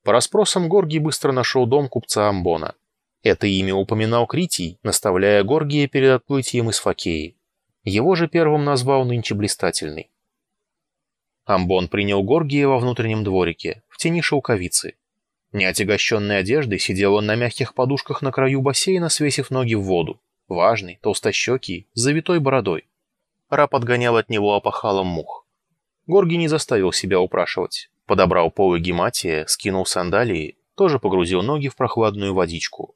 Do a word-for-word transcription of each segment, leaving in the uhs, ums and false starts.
По расспросам Горгий быстро нашел дом купца Амбона. Это имя упоминал Критий, наставляя Горгия перед отплытием из Фокеи. Его же первым назвал нынче Блистательный. Амбон принял Горгия во внутреннем дворике, в тени шелковицы. Неотягощенной одеждой сидел он на мягких подушках на краю бассейна, свесив ноги в воду. Важный, толстощекий, с завитой бородой. Раб отгонял от него опахалом мух. Горгий не заставил себя упрашивать. Подобрал полы гематия, скинул сандалии, тоже погрузил ноги в прохладную водичку.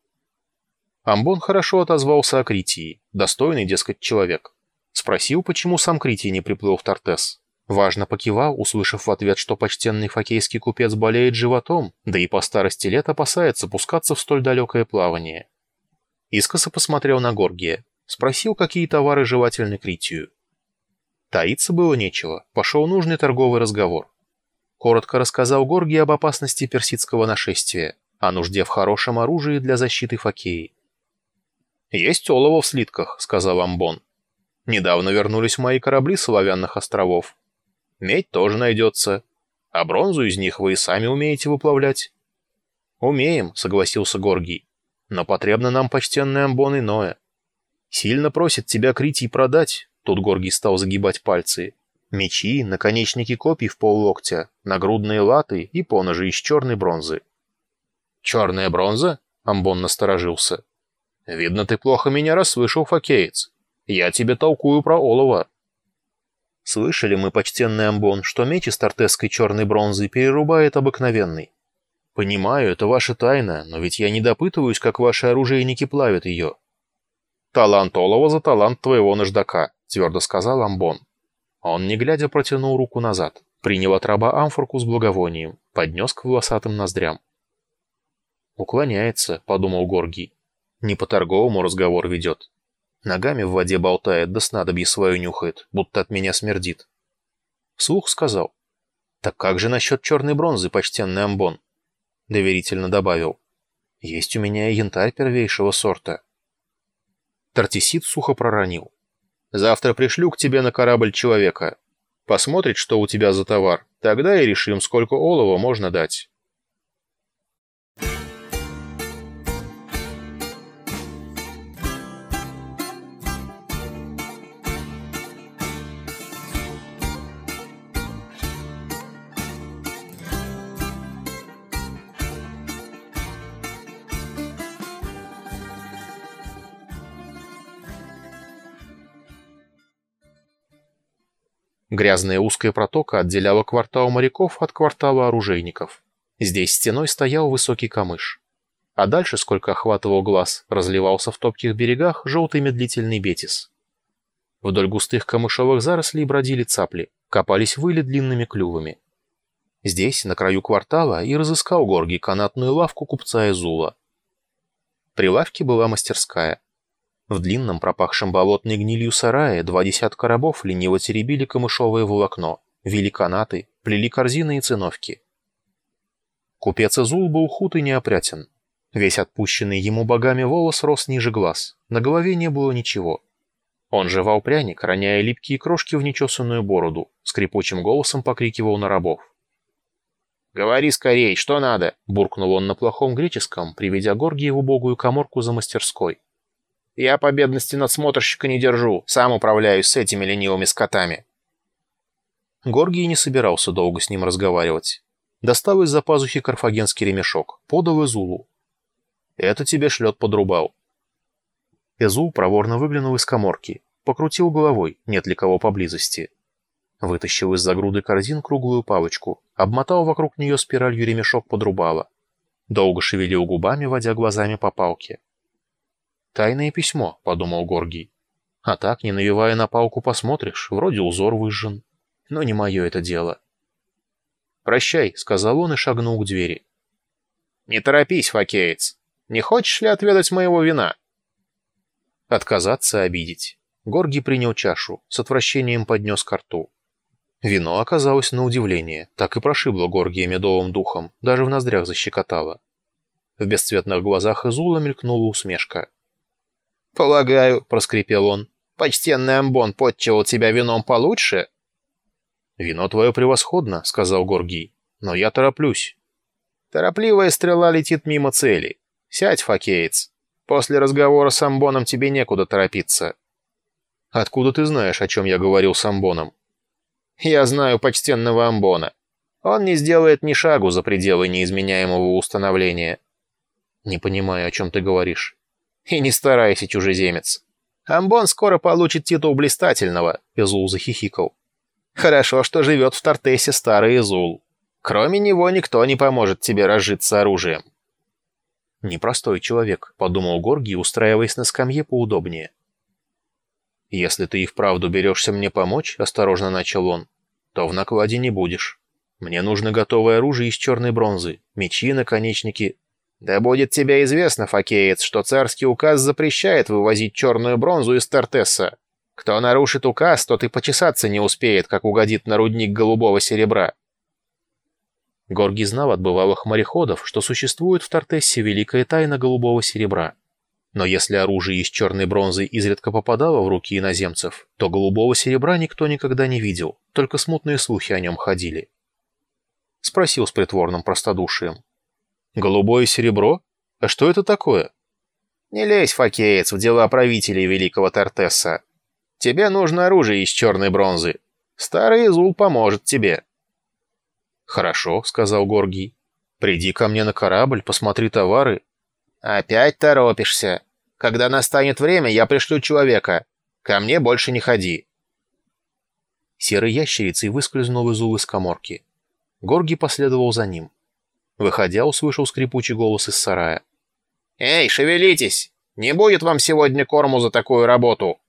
Амбон хорошо отозвался о Критии, достойный, дескать, человек. Спросил, почему сам Критий не приплыл в Тартес. Важно покивал, услышав в ответ, что почтенный фокейский купец болеет животом, да и по старости лет опасается пускаться в столь далекое плавание. Искоса посмотрел на Горгия, спросил, какие товары желательны Критию. Таиться было нечего, пошел нужный торговый разговор. Коротко рассказал Горгий об опасности персидского нашествия, о нужде в хорошем оружии для защиты Фокеи. «Есть олово в слитках», — сказал Амбон. «Недавно вернулись мои корабли с Оловянных островов. Медь тоже найдется. А бронзу из них вы и сами умеете выплавлять». «Умеем», — согласился Горгий. «Но потребно нам, почтенный Амбон, иное. Сильно просит тебя Критий продать», — тут Горгий стал загибать пальцы. «Мечи, наконечники копий в поллоктя, нагрудные латы и поножи из черной бронзы». «Черная бронза?» — Амбон насторожился. «Видно, ты плохо меня расслышал, фокеец. Я тебе толкую про олово». «Слышали мы, почтенный Амбон, что меч из тартесской черной бронзы перерубает обыкновенный. Понимаю, это ваша тайна, но ведь я не допытываюсь, как ваши оружейники плавят ее». «Талант олова за талант твоего наждака», — твердо сказал Амбон. Он, не глядя, протянул руку назад, принял от раба амфорку с благовонием, поднес к волосатым ноздрям. «Уклоняется», — подумал Горгий. «Не по-торговому разговор ведет. Ногами в воде болтает, да снадобье свое нюхает, будто от меня смердит». Вслух сказал: «Так как же насчет черной бронзы, почтенный Амбон?» Доверительно добавил: «Есть у меня и янтарь первейшего сорта». Тартисид сухо проронил: «Завтра пришлю к тебе на корабль человека. Посмотрит, что у тебя за товар, тогда и решим, сколько олова можно дать». Грязная узкая протока отделяла квартал моряков от квартала оружейников. Здесь стеной стоял высокий камыш. А дальше, сколько охватывал глаз, разливался в топких берегах желтый медлительный бетис. Вдоль густых камышовых зарослей бродили цапли, копались выли длинными клювами. Здесь, на краю квартала, и разыскал Горгий канатную лавку купца Эзула. При лавке была мастерская. В длинном, пропахшем болотной гнилью сарае два десятка рабов лениво теребили камышовое волокно, вели канаты, плели корзины и циновки. Купец Эзул был худ и неопрятен. Весь отпущенный ему богами волос рос ниже глаз, на голове не было ничего. Он жевал пряник, роняя липкие крошки в нечесанную бороду, скрипучим голосом покрикивал на рабов. «Говори скорей, что надо?» — буркнул он на плохом греческом, приведя Горгия в убогую каморку за мастерской. «Я по бедности надсмотрщика не держу, сам управляюсь с этими ленивыми скотами». Горгий не собирался долго с ним разговаривать. Достал из-за пазухи карфагенский ремешок, подал Эзулу. «Это тебе шлет подрубал». Эзул проворно выглянул из каморки, покрутил головой, нет ли кого поблизости. Вытащил из-за груды корзин круглую палочку, обмотал вокруг нее спиралью ремешок подрубала. Долго шевелил губами, водя глазами по палке. «Тайное письмо», — подумал Горгий. «А так, не навевая на палку, посмотришь, вроде узор выжжен. Но не мое это дело». «Прощай», — сказал он и шагнул к двери. «Не торопись, фокеец. Не хочешь ли отведать моего вина?» Отказаться, обидеть. Горгий принял чашу, с отвращением поднес ко рту. Вино оказалось на удивление, так и прошибло Горгия медовым духом, даже в ноздрях защекотало. В бесцветных глазах Эзула мелькнула усмешка. «Полагаю», — проскрипел он, — «почтенный Амбон подчивал тебя вином получше?» «Вино твое превосходно», — сказал Горгий, — «но я тороплюсь». Торопливая стрела летит мимо цели. Сядь, фокеец. После разговора с Амбоном тебе некуда торопиться. Откуда ты знаешь, о чем я говорил с Амбоном? Я знаю почтенного Амбона. Он не сделает ни шагу за пределы неизменяемого установления. Не понимаю, о чем ты говоришь. И не старайся, чужеземец. Амбон скоро получит титул блистательного, Изул захихикал. Хорошо, что живет в Тартессе старый Изул. Кроме него никто не поможет тебе разжиться оружием. Непростой человек, подумал Горгий, устраиваясь на скамье поудобнее. Если ты и вправду берешься мне помочь, осторожно начал он, то в накладе не будешь. Мне нужно готовое оружие из черной бронзы, мечи, наконечники. Да будет тебе известно, фокеец, что царский указ запрещает вывозить черную бронзу из Тартесса. Кто нарушит указ, тот и почесаться не успеет, как угодит на рудник голубого серебра. Горгий знал от бывалых мореходов, что существует в Тартессе великая тайна голубого серебра. Но если оружие из черной бронзы изредка попадало в руки иноземцев, то голубого серебра никто никогда не видел, только смутные слухи о нем ходили. Спросил с притворным простодушием. «Голубое серебро? А что это такое?» «Не лезь, фокеец, в дела правителей великого Тартесса. Тебе нужно оружие из черной бронзы. Старый Изул поможет тебе». «Хорошо», — сказал Горгий. «Приди ко мне на корабль, посмотри товары». «Опять торопишься. Когда настанет время, я пришлю человека. Ко мне больше не ходи». Серой ящерицей выскользнул Изул из каморки. Горгий последовал за ним. Выходя, услышал скрипучий голос из сарая. «Эй, шевелитесь! Не будет вам сегодня корму за такую работу!»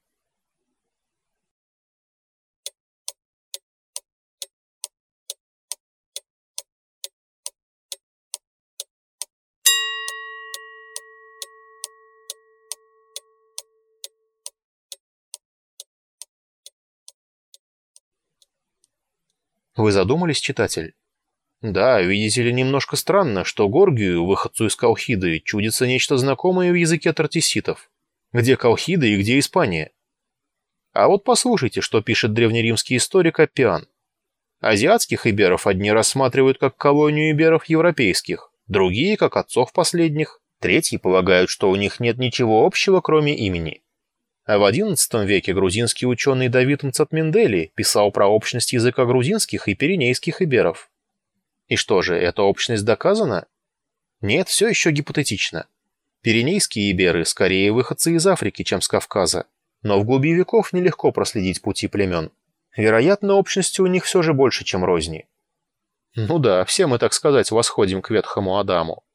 Вы задумались, читатель? Да, видите ли, немножко странно, что Горгию, выходцу из Колхиды, чудится нечто знакомое в языке тартесситов. Где Колхида и где Испания? А вот послушайте, что пишет древнеримский историк Аппиан. Азиатских иберов одни рассматривают как колонию иберов европейских, другие как отцов последних, третьи полагают, что у них нет ничего общего, кроме имени. А в одиннадцатом веке грузинский ученый Давид Мцатмендели писал про общность языка грузинских и пиренейских иберов. И что же, эта общность доказана? Нет, все еще гипотетично. Пиренейские иберы скорее выходцы из Африки, чем с Кавказа, но в глуби веков нелегко проследить пути племен. Вероятно, общности у них все же больше, чем розни. Ну да, все мы, так сказать, восходим к ветхому Адаму.